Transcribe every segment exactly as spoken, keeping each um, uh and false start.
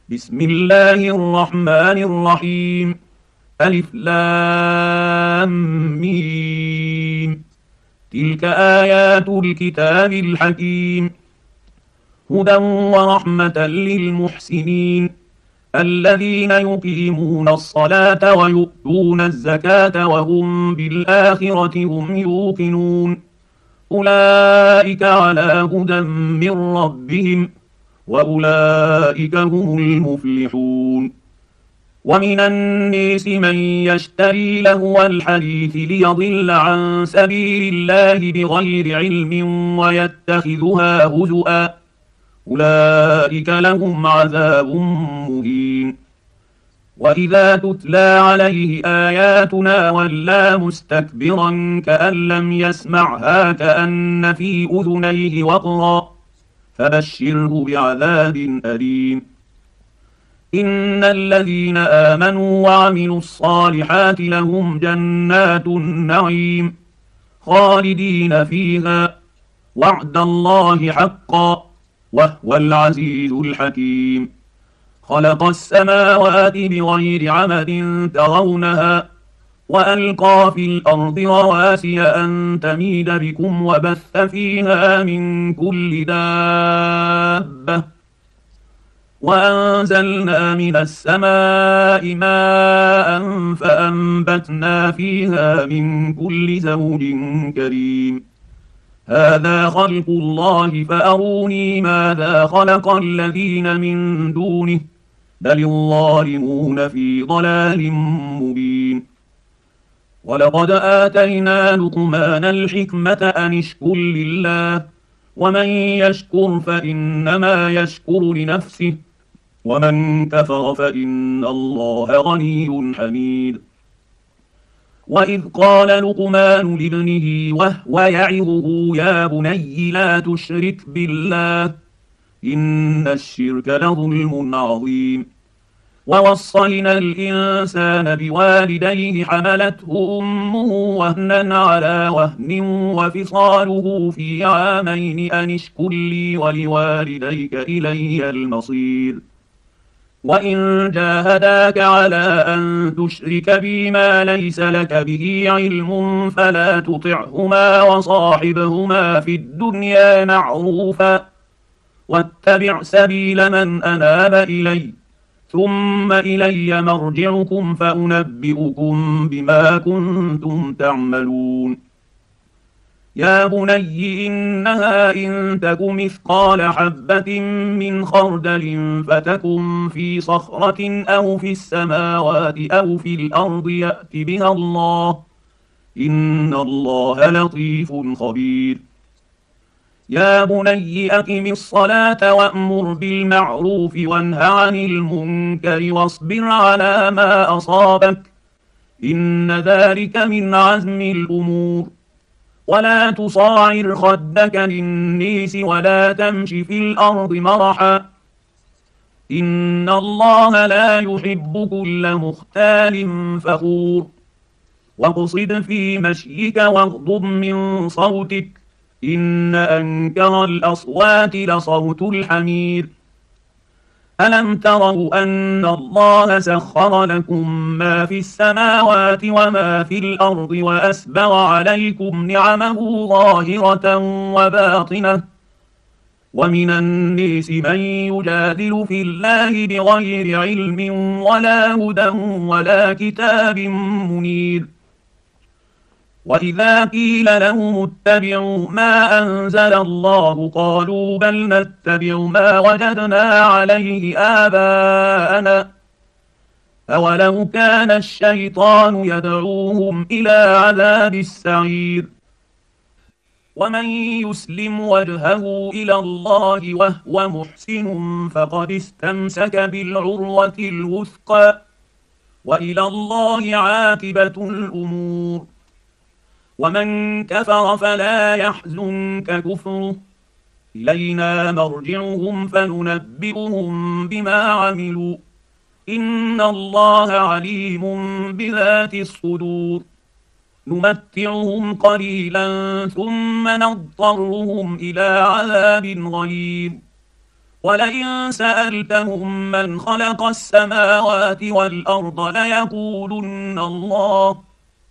بسم الله الرحمن الرحيم. ألف لام ميم. تلك آيات الكتاب الحكيم. هدى ورحمة للمحسنين الذين يقيمون الصلاة ويؤتون الزكاة وهم بالآخرة هم يوقنون أولئك على هدى من ربهم وأولئك هم المفلحون. ومن الناس من يشتري لهو الحديث ليضل عن سبيل الله بغير علم ويتخذها هزؤا أولئك لهم عذاب مهين. وإذا تتلى عليه آياتنا ولى مستكبرا كأن لم يسمعها كأن في أذنيه وقرا فبشره بعذاب أليم. إن الذين آمنوا وعملوا الصالحات لهم جنات النعيم خالدين فيها وعد الله حقا وهو العزيز الحكيم. خلق السماوات بغير عمد ترونها وألقى في الأرض رواسي أن تميد بكم وبث فيها من كل دابة وأنزلنا من السماء ماء فأنبتنا فيها من كل زوج كريم. هذا خلق الله فأروني ماذا خلق الذين من دونه بل الظالمون في ضلال مبين. ولقد آتينا لقمان الحكمة أن اشكر لله ومن يشكر فإنما يشكر لنفسه ومن كفر فإن الله غني حميد. وإذ قال لقمان لابنه وهو يعظه يا بني لا تشرك بالله إن الشرك لظلم عظيم. ووصينا الإنسان بوالديه حملته أمه وهنا على وهن وفصاله في عامين أن اشكر لي ولوالديك إلي المصير. وإن جاهداك على أن تشرك بي ما ليس لك به علم فلا تطعهما وصاحبهما في الدنيا معروفا واتبع سبيل من أناب إلي ثم إلي مرجعكم فأنبئكم بما كنتم تعملون. يا بني إنها إن تك مثقال حبة من خردل فتكن في صخرة أو في السماوات أو في الأرض يأت بها الله إن الله لطيف خبير. يا بني أقم الصلاة وأمر بالمعروف وانه عن المنكر واصبر على ما أصابك إن ذلك من عزم الأمور. ولا تصاعر خدك للنيس ولا تمش في الأرض مرحا إن الله لا يحب كل مختال فخور. واقصد في مشيك واغضب من صوتك إن أنكر الأصوات لصوت الحمير. ألم تروا أن الله سخر لكم ما في السماوات وما في الأرض وأسبغ عليكم نعمه ظاهرة وباطنة ومن الناس من يجادل في الله بغير علم ولا هدى ولا كتاب منير. وإذا قيل لهم اتبعوا ما أنزل الله قالوا بل نتبع ما وجدنا عليه آباءنا أولو كان الشيطان يدعوهم إلى عذاب السعير. ومن يسلم وجهه إلى الله وهو محسن فقد استمسك بالعروة الوثقى وإلى الله عاقبة الأمور. ومن كفر فلا يحزنك كفره إلينا مرجعهم فننبئهم بما عملوا إن الله عليم بذات الصدور. نمتعهم قليلا ثم نضطرهم إلى عذاب غليظ ولئن سألتهم من خلق السماوات والأرض ليقولن الله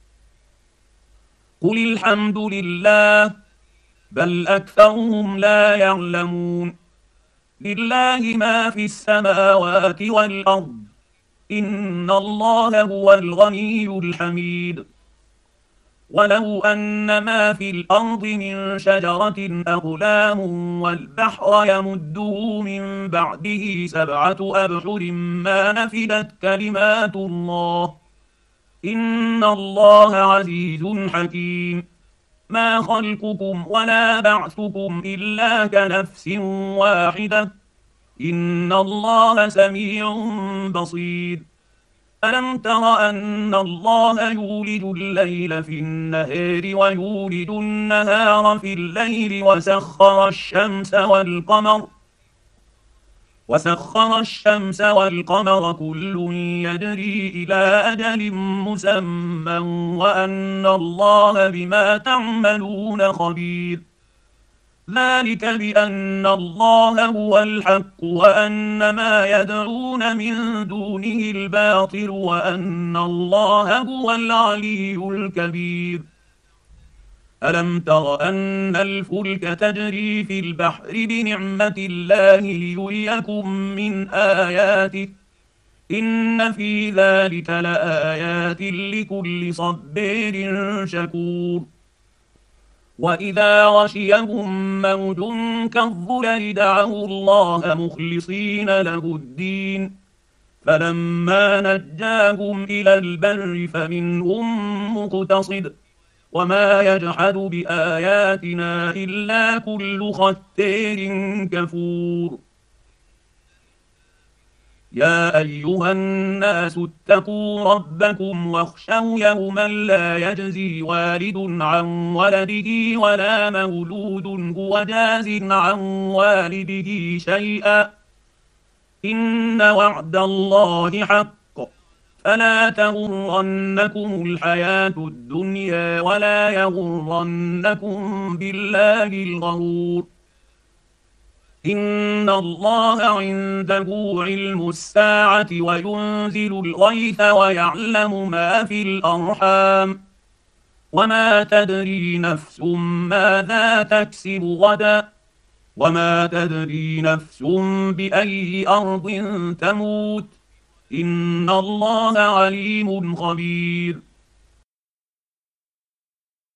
قل الحمد لله بل أكثرهم لا يعلمون لله ما في السماوات والأرض إن الله هو الغني الحميد ولو أن ما في الأرض من شجرة أقلام والبحر يمده من بعده سبعة أبحر ما نفدت كلمات الله إن الله عزيز حكيم ما خلقكم ولا بعثكم إلا كنفس واحدة إن الله سميع بصير ألم تر أن الله يولج الليل في النهار ويولج النهار في الليل وسخر الشمس والقمر وسخر الشمس والقمر كل يجري إلى أجل مسمى وأن الله بما تعملون خبير ذلك بأن الله هو الحق وأن ما يدعون من دونه الباطل وأن الله هو العلي الكبير ألم تر أن الفلك تجري في البحر بنعمة الله ليريكم من آياته إن في ذلك لآيات لكل صبير شكور وإذا غشيهم موج كالظلل دعوا الله مخلصين له الدين فلما نجاهم إلى البر فمنهم مقتصد وما يجحد بآياتنا إلا كل ختار كفور يا أيها الناس اتقوا ربكم واخشوا يوما لا يجزي والد عن ولده ولا مولود هو جاز عن والده شيئا إن وعد الله حق فلا تغرنكم الحياة الدنيا ولا يغرنكم بالله الغرور إن الله عنده علم الساعة وينزل الغيث ويعلم ما في الأرحام وما تدري نفس ماذا تكسب غدا وما تدري نفس بأي أرض تموت إن الله عليم خبير